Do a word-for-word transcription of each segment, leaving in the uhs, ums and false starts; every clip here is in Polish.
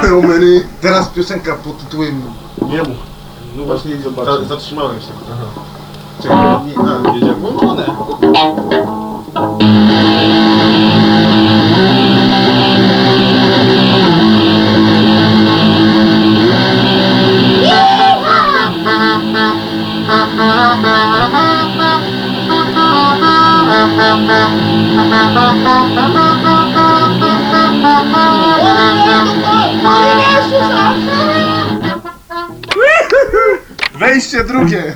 Omeny. Teraz piosenka pod tytułem nie mów. No właśnie Zobaczę. za, zatrzymałem się. Aha. Czekaj, nie, a, jedziemy. Włączone. Wejście drugie.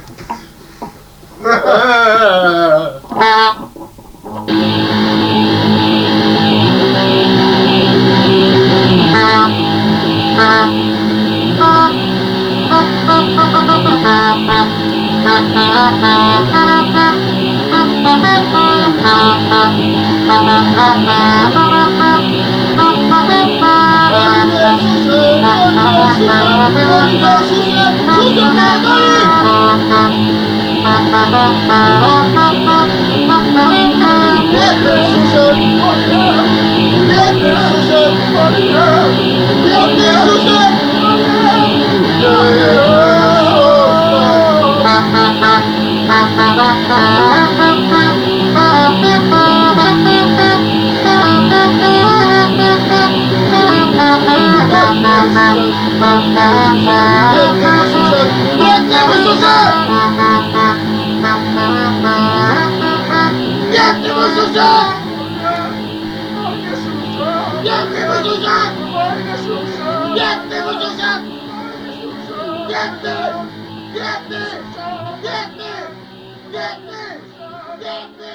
Biedny! Biedny! Biedny! Biedny!